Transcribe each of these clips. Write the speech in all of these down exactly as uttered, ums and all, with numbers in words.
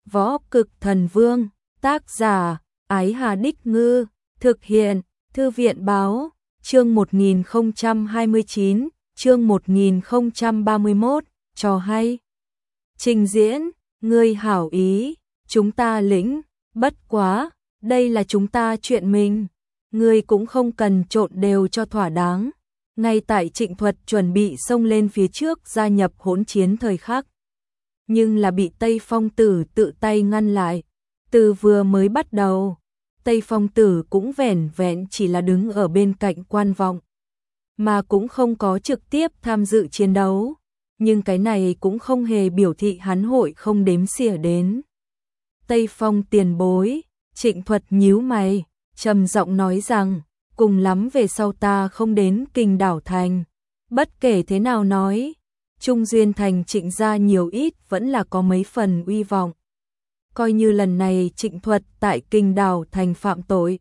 Võ Cực Thần Vương, tác giả, Ái Hà Đích Ngư, thực hiện, Thư viện Báo, chương một nghìn không trăm hai mươi chín, chương một nghìn không trăm ba mươi mốt, trò hay. Trình diễn, ngươi hảo ý, chúng ta lĩnh, bất quá, đây là chúng ta chuyện mình, ngươi cũng không cần trộn đều cho thỏa đáng. Ngay tại Trịnh Thuật chuẩn bị xông lên phía trước gia nhập hỗn chiến thời khắc, nhưng là bị Tây Phong Tử tự tay ngăn lại. Từ vừa mới bắt đầu, Tây Phong Tử cũng vẻn vẹn chỉ là đứng ở bên cạnh quan vọng, mà cũng không có trực tiếp tham dự chiến đấu, nhưng cái này cũng không hề biểu thị hắn hội không đếm xỉa đến. Tây Phong tiền bối, Trịnh Thuật nhíu mày, trầm giọng nói rằng, cùng lắm về sau ta không đến Kinh Đảo Thành. Bất kể thế nào nói, Trung Duyên Thành Trịnh gia nhiều ít vẫn là có mấy phần uy vọng. Coi như lần này Trịnh Thuật tại Kinh Đảo Thành phạm tội,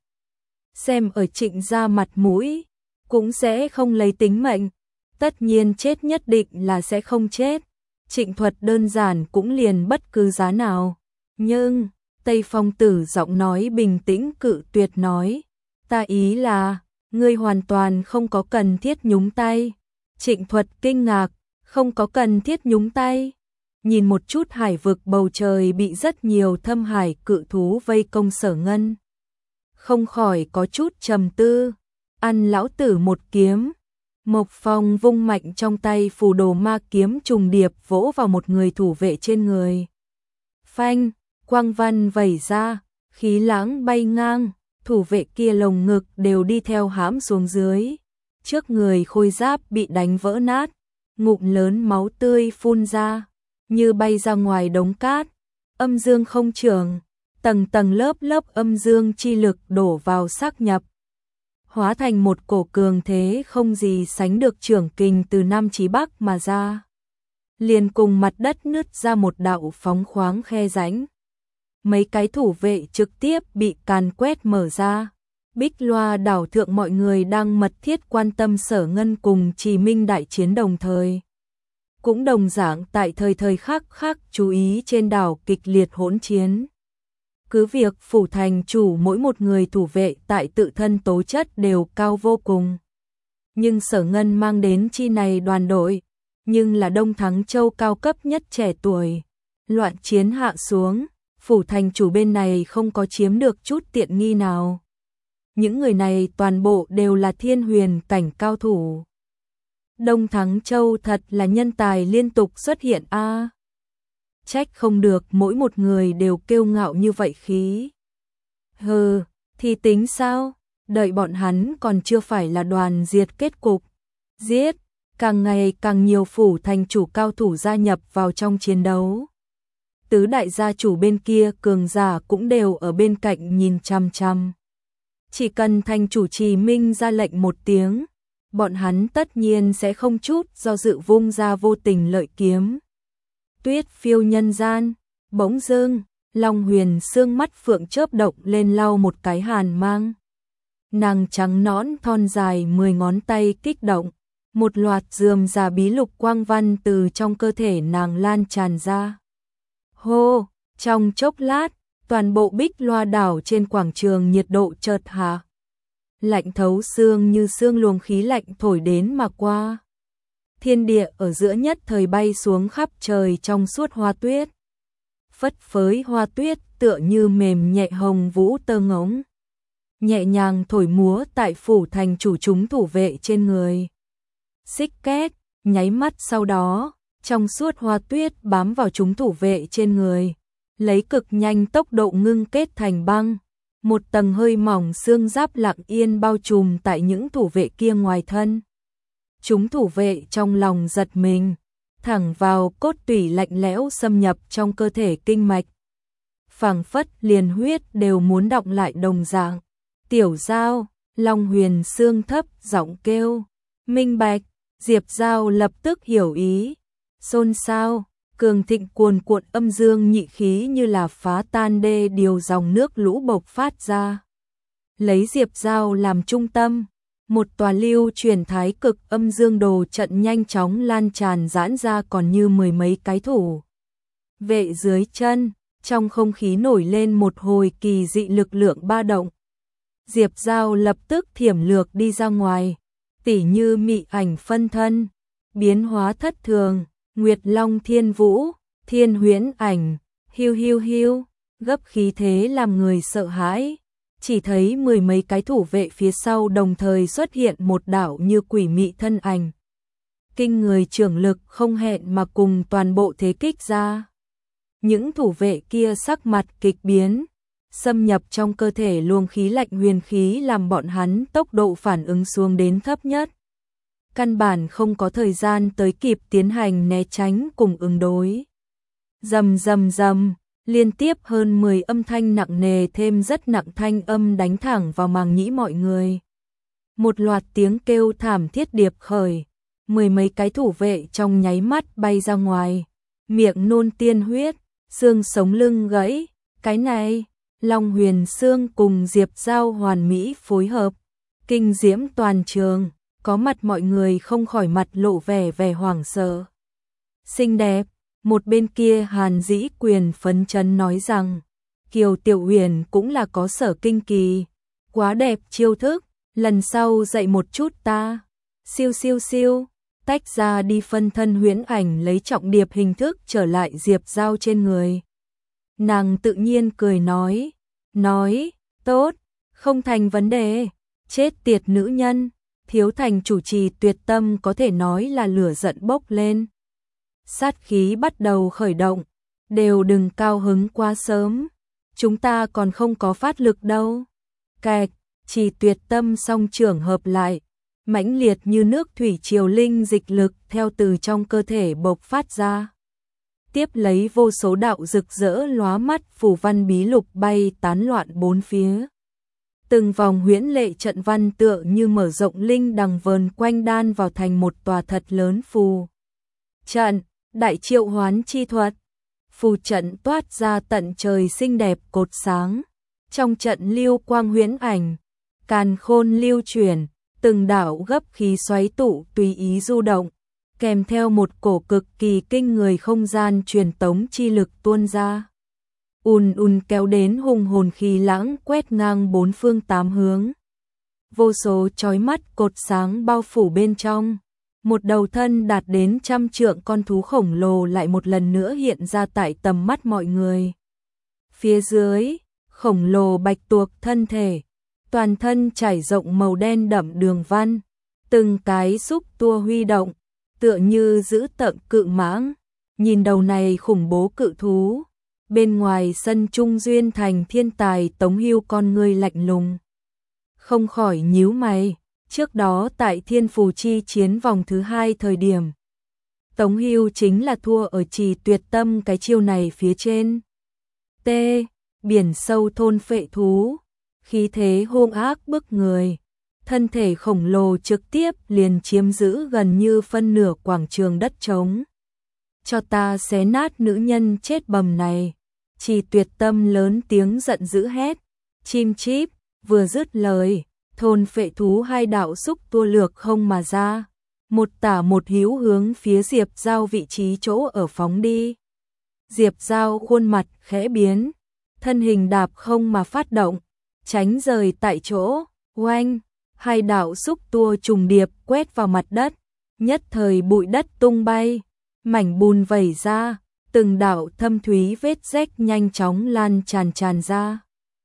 xem ở Trịnh gia mặt mũi, cũng sẽ không lấy tính mệnh. Tất nhiên chết nhất định là sẽ không chết. Trịnh Thuật đơn giản cũng liền bất cứ giá nào. Nhưng, Tây Phong Tử giọng nói bình tĩnh cự tuyệt nói, ta ý là, ngươi hoàn toàn không có cần thiết nhúng tay. Trịnh Thuật kinh ngạc, không có cần thiết nhúng tay. Nhìn một chút hải vực bầu trời bị rất nhiều thâm hải cự thú vây công Sở Ngân, không khỏi có chút trầm tư. Ăn lão tử một kiếm. Mộc Phong vung mạnh trong tay phù đồ ma kiếm trùng điệp vỗ vào một người thủ vệ trên người. Phanh, quang văn vẩy ra, khí lãng bay ngang, thủ vệ kia lồng ngực đều đi theo hãm xuống dưới. Trước người khôi giáp bị đánh vỡ nát, ngụm lớn máu tươi phun ra, như bay ra ngoài đống cát. Âm dương không trường, tầng tầng lớp lớp âm dương chi lực đổ vào xác nhập, hóa thành một cổ cường thế không gì sánh được trưởng kình từ Nam chí Bắc mà ra. Liền cùng mặt đất nứt ra một đạo phóng khoáng khe rãnh. Mấy cái thủ vệ trực tiếp bị càn quét mở ra. Bích Loa đảo thượng mọi người đang mật thiết quan tâm Sở Ngân cùng Trì Minh đại chiến đồng thời. Cũng đồng dạng tại thời thời khắc khắc chú ý trên đảo kịch liệt hỗn chiến. Cứ việc phủ thành chủ mỗi một người thủ vệ tại tự thân tố chất đều cao vô cùng. Nhưng Sở Ngân mang đến chi này đoàn đội, nhưng là Đông Thắng Châu cao cấp nhất trẻ tuổi. Loạn chiến hạ xuống, phủ thành chủ bên này không có chiếm được chút tiện nghi nào. Những người này toàn bộ đều là thiên huyền cảnh cao thủ. Đông Thắng Châu thật là nhân tài liên tục xuất hiện a. À, trách không được mỗi một người đều kiêu ngạo như vậy khí. Hừ, thì tính sao? Đợi bọn hắn còn chưa phải là đoàn diệt kết cục. Giết, càng ngày càng nhiều phủ thành chủ cao thủ gia nhập vào trong chiến đấu. Tứ đại gia chủ bên kia cường giả cũng đều ở bên cạnh nhìn chăm chăm. Chỉ cần thành chủ Trì Minh ra lệnh một tiếng, bọn hắn tất nhiên sẽ không chút do dự vung ra vô tình lợi kiếm. Tuyết phiêu nhân gian, bỗng dưng, Long Huyền sương mắt phượng chớp động lên lau một cái hàn mang. Nàng trắng nõn thon dài mười ngón tay kích động, một loạt rườm rà bí lục quang văn từ trong cơ thể nàng lan tràn ra. Hô, trong chốc lát, toàn bộ Bích Loa đảo trên quảng trường nhiệt độ chợt hạ. Lạnh thấu xương như xương luồng khí lạnh thổi đến mà qua. Thiên địa ở giữa nhất thời bay xuống khắp trời trong suốt hoa tuyết. Phất phới hoa tuyết tựa như mềm nhẹ hồng vũ tơ ngỗng, nhẹ nhàng thổi múa tại phủ thành chủ chúng thủ vệ trên người. Xích két, nháy mắt sau đó, trong suốt hoa tuyết bám vào chúng thủ vệ trên người, lấy cực nhanh tốc độ ngưng kết thành băng. Một tầng hơi mỏng xương giáp lặng yên bao trùm tại những thủ vệ kia ngoài thân. Chúng thủ vệ trong lòng giật mình, thẳng vào cốt tủy lạnh lẽo xâm nhập trong cơ thể kinh mạch. Phảng phất liền huyết đều muốn đọng lại đồng dạng. Tiểu Giao, Long Huyền xương thấp giọng kêu, minh bạch. Diệp Giao lập tức hiểu ý, xôn xao, cường thịnh cuồn cuộn âm dương nhị khí như là phá tan đê điều dòng nước lũ bộc phát ra. Lấy Diệp Giao làm trung tâm, một tòa lưu truyền thái cực âm dương đồ trận nhanh chóng lan tràn giãn ra còn như mười mấy cái thủ vệ dưới chân. trong không khí nổi lên một hồi kỳ dị lực lượng ba động. Diệp Giao lập tức thiểm lược đi ra ngoài, tỉ như mị ảnh phân thân, biến hóa thất thường, Nguyệt Long Thiên Vũ, Thiên Huyễn Ảnh, hiu hiu hiu, gấp khí thế làm người sợ hãi. Chỉ thấy mười mấy cái thủ vệ phía sau đồng thời xuất hiện một đạo như quỷ mị thân ảnh. Kinh người trưởng lực không hẹn mà cùng toàn bộ thế kích ra. Những thủ vệ kia sắc mặt kịch biến, xâm nhập trong cơ thể luồng khí lạnh huyền khí làm bọn hắn tốc độ phản ứng xuống đến thấp nhất. Căn bản không có thời gian tới kịp tiến hành né tránh cùng ứng đối. Rầm rầm rầm, liên tiếp hơn mười âm thanh nặng nề thêm rất nặng thanh âm đánh thẳng vào màng nhĩ mọi người. Một loạt tiếng kêu thảm thiết điệp khởi, mười mấy cái thủ vệ trong nháy mắt bay ra ngoài, miệng nôn tiên huyết, xương sống lưng gãy. Cái này, Long Huyền Sương cùng Diệp Giao hoàn mỹ phối hợp, kinh diễm toàn trường, có mặt mọi người không khỏi mặt lộ vẻ vẻ hoảng sợ. Xinh đẹp, một bên kia Hàn Dĩ Quyền phấn chấn nói rằng, Kiều Tiểu Huyền cũng là có sở kinh kỳ, quá đẹp chiêu thức, lần sau dạy một chút ta. Siêu siêu siêu, tách ra đi phân thân huyễn ảnh lấy trọng điệp hình thức trở lại Diệp Giao trên người. Nàng tự nhiên cười nói, nói, tốt, không thành vấn đề, chết tiệt nữ nhân, thiếu thành chủ trì tuyệt tâm có thể nói là lửa giận bốc lên. Sát khí bắt đầu khởi động, đều đừng cao hứng quá sớm, chúng ta còn không có phát lực đâu. Kẹt, Trì tuyệt tâm song trưởng hợp lại, mãnh liệt như nước thủy triều linh dịch lực theo từ trong cơ thể bộc phát ra. Tiếp lấy vô số đạo rực rỡ lóa mắt phù văn bí lục bay tán loạn bốn phía. Từng vòng huyễn lệ trận văn tựa như mở rộng linh đằng vờn quanh đan vào thành một tòa thật lớn phù trận, đại triệu hoán chi thuật. Phù trận toát ra tận trời xinh đẹp cột sáng, trong trận lưu quang huyễn ảnh, càn khôn lưu chuyển, từng đạo gấp khí xoáy tụ tùy ý du động, kèm theo một cổ cực kỳ kinh người không gian truyền tống chi lực tuôn ra. Ùn ùn kéo đến hùng hồn khí lãng quét ngang bốn phương tám hướng. Vô số chói mắt cột sáng bao phủ bên trong. Một đầu thân đạt đến trăm trượng con thú khổng lồ lại một lần nữa hiện ra tại tầm mắt mọi người. Phía dưới, khổng lồ bạch tuộc thân thể, toàn thân trải rộng màu đen đậm đường văn, từng cái xúc tua huy động, tựa như giữ tợn cự mãng. Nhìn đầu này khủng bố cự thú, bên ngoài sân Trung Duyên Thành thiên tài Tống Hưu con ngươi lạnh lùng. Không khỏi nhíu mày, trước đó tại Thiên Phù Chi chiến vòng thứ hai thời điểm, Tống Hưu chính là thua ở Trì tuyệt tâm cái chiêu này phía trên. T. Biển sâu thôn phệ thú, khí thế hung ác bức người, thân thể khổng lồ trực tiếp liền chiếm giữ gần như phân nửa quảng trường đất trống. Cho ta xé nát nữ nhân chết bầm này. Trì tuyệt tâm lớn tiếng giận dữ hét. Chim chíp, vừa dứt lời, thôn phệ thú hai đạo xúc tua lược không mà ra. Một tả một hữu hướng phía Diệp Giao vị trí chỗ ở phóng đi. Diệp Giao khuôn mặt khẽ biến, thân hình đạp không mà phát động, tránh rời tại chỗ, oanh, hai đạo xúc tua trùng điệp quét vào mặt đất, nhất thời bụi đất tung bay, mảnh bùn vẩy ra, từng đạo thâm thúy vết rách nhanh chóng lan tràn tràn ra.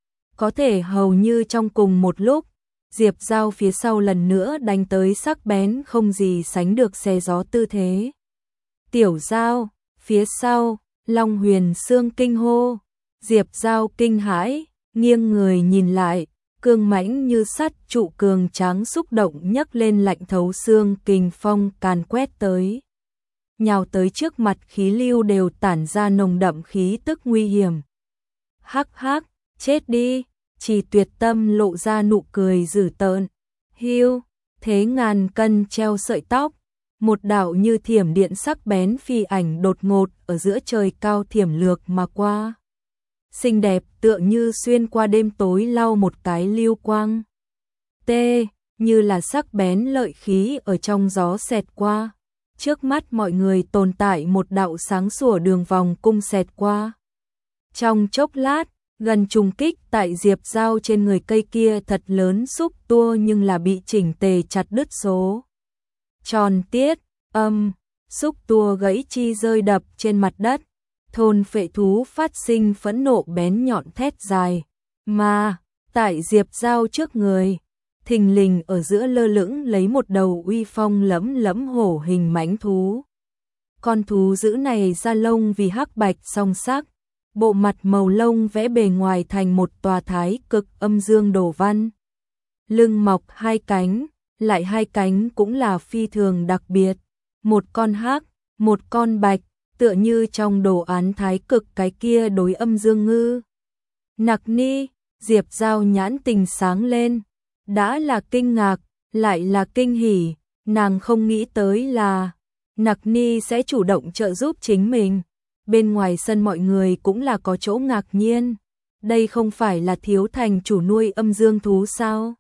Có thể hầu như trong cùng một lúc, Diệp Giao phía sau lần nữa đánh tới sắc bén không gì sánh được xé gió tư thế. Tiểu Giao, phía sau, Long Huyền Sương kinh hô, Diệp Giao kinh hãi, nghiêng người nhìn lại, cương mãnh như sắt trụ cường tráng xúc động nhấc lên lạnh thấu xương kình phong càn quét tới. Nhào tới trước mặt khí lưu đều tản ra nồng đậm khí tức nguy hiểm. Hắc hắc, chết đi, Trì tuyệt tâm lộ ra nụ cười dữ tợn. Hiu, thế ngàn cân treo sợi tóc, một đạo như thiểm điện sắc bén phi ảnh đột ngột ở giữa trời cao thiểm lược mà qua. Xinh đẹp tựa như xuyên qua đêm tối lau một cái lưu quang. T, như là sắc bén lợi khí ở trong gió xẹt qua. Trước mắt mọi người tồn tại một đạo sáng sủa đường vòng cung xẹt qua. Trong chốc lát, gần trùng kích tại Diệp Giao trên người cây kia thật lớn xúc tua nhưng là bị chỉnh tề chặt đứt số. Tròn tiết, âm, xúc tua gãy chi rơi đập trên mặt đất. Thôn phệ thú phát sinh phẫn nộ bén nhọn thét dài. Mà, tại Diệp Giao trước người, thình lình ở giữa lơ lửng lấy một đầu uy phong lẫm lẫm hổ hình mãnh thú. Con thú dữ này da lông vì hắc bạch song sắc, bộ mặt màu lông vẽ bề ngoài thành một tòa thái cực âm dương đồ văn. Lưng mọc hai cánh, lại hai cánh cũng là phi thường đặc biệt, một con hắc, một con bạch, tựa như trong đồ án thái cực cái kia đối âm dương ngư. Nặc ni, Diệp Giao nhãn tình sáng lên, đã là kinh ngạc, lại là kinh hỉ, nàng không nghĩ tới là Nặc ni sẽ chủ động trợ giúp chính mình. Bên ngoài sân mọi người cũng là có chỗ ngạc nhiên, đây không phải là Thiếu Thành chủ nuôi âm dương thú sao?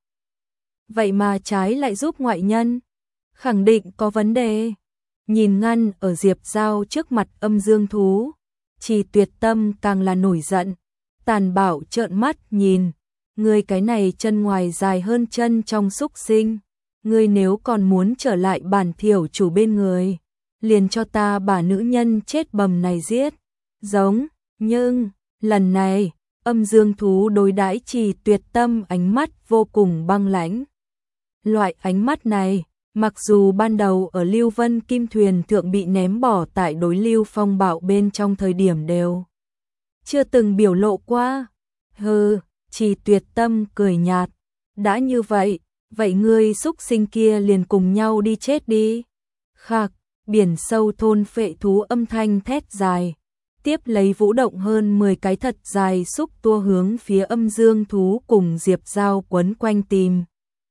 Vậy mà trái lại giúp ngoại nhân, khẳng định có vấn đề. Nhìn ngăn ở Diệp Giao trước mặt âm dương thú, Chỉ Tuyệt Tâm càng là nổi giận, tàn bạo trợn mắt nhìn, ngươi cái này chân ngoài dài hơn chân trong xúc sinh, ngươi nếu còn muốn trở lại bản thiểu chủ bên người, liền cho ta bà nữ nhân chết bầm này giết. Giống, nhưng, lần này, âm dương thú đối đãi Chỉ Tuyệt Tâm ánh mắt vô cùng băng lãnh. Loại ánh mắt này, mặc dù ban đầu ở Lưu Vân Kim Thuyền thượng bị ném bỏ tại đối lưu phong bạo bên trong thời điểm đều chưa từng biểu lộ qua. Hừ, Chỉ Tuyệt Tâm cười nhạt, đã như vậy, vậy ngươi xúc sinh kia liền cùng nhau đi chết đi. Khạc, biển sâu thôn phệ thú âm thanh thét dài, tiếp lấy vũ động hơn mười cái thật dài xúc tua hướng phía âm dương thú cùng Diệp Giao quấn quanh tìm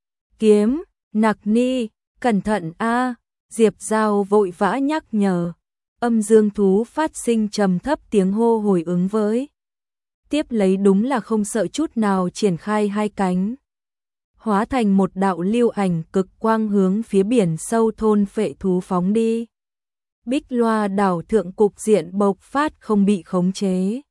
kiếm. Nặc ni, cẩn thận a, Diệp Giao vội vã nhắc nhở. Âm dương thú phát sinh trầm thấp tiếng hô hồi ứng với. Tiếp lấy đúng là không sợ chút nào triển khai hai cánh, hóa thành một đạo lưu ảnh cực quang hướng phía biển sâu thôn phệ thú phóng đi. Bích Loa đảo thượng cục diện bộc phát không bị khống chế.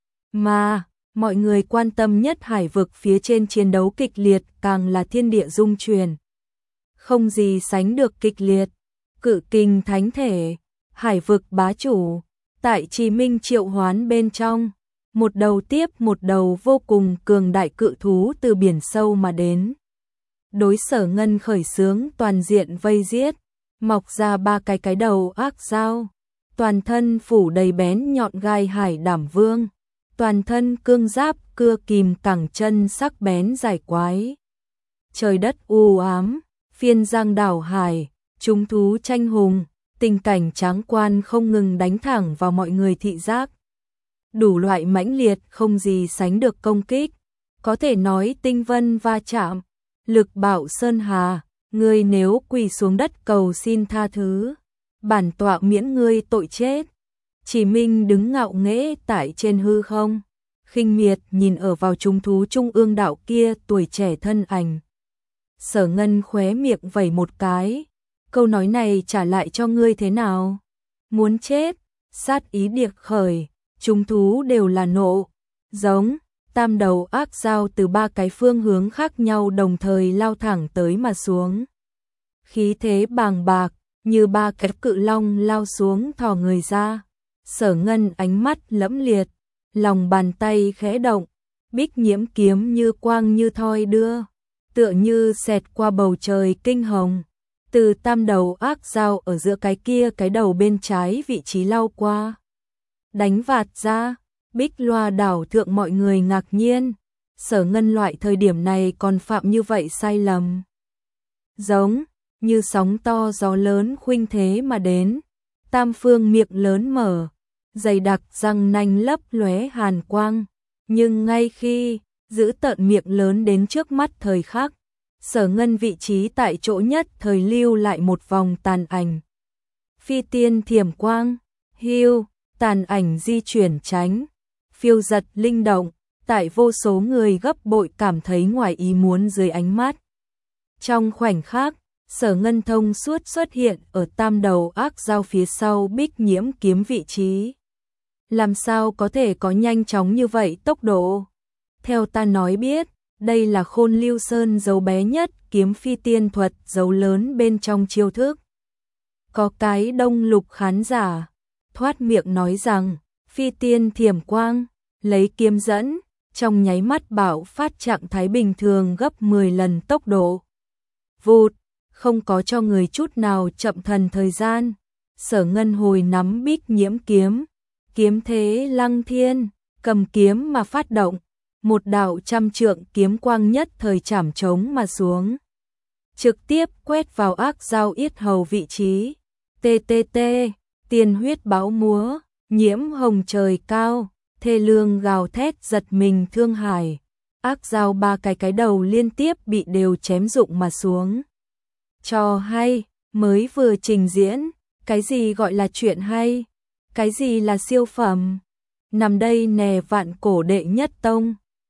Mà, mọi người quan tâm nhất hải vực phía trên chiến đấu kịch liệt càng là thiên địa rung chuyển. Không gì sánh được kịch liệt. Cự kình thánh thể, hải vực bá chủ, tại Trì Minh triệu hoán bên trong, một đầu tiếp một đầu vô cùng cường đại cự thú từ biển sâu mà đến. Đối Sở Ngân khởi xướng toàn diện vây giết, mọc ra ba cái cái đầu ác dao, toàn thân phủ đầy bén nhọn gai hải đảm vương, toàn thân cương giáp cưa kìm cẳng chân sắc bén dài quái. Trời đất u ám, phiên giang đảo hải, chúng thú tranh hùng, tình cảnh tráng quan không ngừng đánh thẳng vào mọi người thị giác. Đủ loại mãnh liệt không gì sánh được công kích, có thể nói tinh vân va chạm, lực bạo sơn hà, ngươi nếu quỳ xuống đất cầu xin tha thứ, bản tọa miễn ngươi tội chết. Chỉ Minh đứng ngạo nghễ tại trên hư không, khinh miệt nhìn ở vào chúng thú trung ương đạo kia tuổi trẻ thân ảnh. Sở Ngân khóe miệng vẩy một cái, câu nói này trả lại cho ngươi thế nào? Muốn chết? Sát ý điệp khởi, chúng thú đều là nộ, giống, tam đầu ác dao từ ba cái phương hướng khác nhau đồng thời lao thẳng tới mà xuống. Khí thế bàng bạc, như ba cái cự long lao xuống thò người ra. Sở Ngân ánh mắt lẫm liệt, lòng bàn tay khẽ động, bích nhiễm kiếm như quang như thoi đưa, tựa như xẹt qua bầu trời kinh hồng, từ tam đầu ác dao ở giữa cái kia cái đầu bên trái vị trí lao qua. Đánh vạt ra, Bích Loa đảo thượng mọi người ngạc nhiên, Sở Ngân loại thời điểm này còn phạm như vậy sai lầm. Giống, như sóng to gió lớn khuynh thế mà đến, tam phương miệng lớn mở, dày đặc răng nanh lấp lóe hàn quang, nhưng ngay khi giữ tợn miệng lớn đến trước mắt thời khắc, Sở Ngân vị trí tại chỗ nhất thời lưu lại một vòng tàn ảnh. Phi tiên thiểm quang, hưu, tàn ảnh di chuyển tránh, phiêu giật linh động, tại vô số người gấp bội cảm thấy ngoài ý muốn dưới ánh mắt. Trong khoảnh khắc, Sở Ngân thông suốt xuất hiện ở tam đầu ác dao phía sau bích nhiễm kiếm vị trí. Làm sao có thể có nhanh chóng như vậy tốc độ? Theo ta nói biết, đây là Khôn Lưu Sơn dấu bé nhất kiếm phi tiên thuật dấu lớn bên trong chiêu thức. Có cái đông lục khán giả thoát miệng nói rằng phi tiên thiểm quang, lấy kiếm dẫn, trong nháy mắt bạo phát trạng thái bình thường gấp mười lần tốc độ. Vụt, không có cho người chút nào chậm thần thời gian. Sở Ngân hồi nắm Bích Nhiễm kiếm, kiếm thế lăng thiên, cầm kiếm mà phát động, một đạo trăm trượng kiếm quang nhất thời chảm trống mà xuống, trực tiếp quét vào ác dao yết hầu vị trí. Tê tê tê, tiên huyết báo múa, nhiễm hồng trời cao, thê lương gào thét giật mình thương hải. Ác dao ba cái cái đầu liên tiếp bị đều chém rụng mà xuống. Trò hay, mới vừa trình diễn, cái gì gọi là chuyện hay, cái gì là siêu phẩm. Nằm đây nè vạn cổ đệ nhất tông.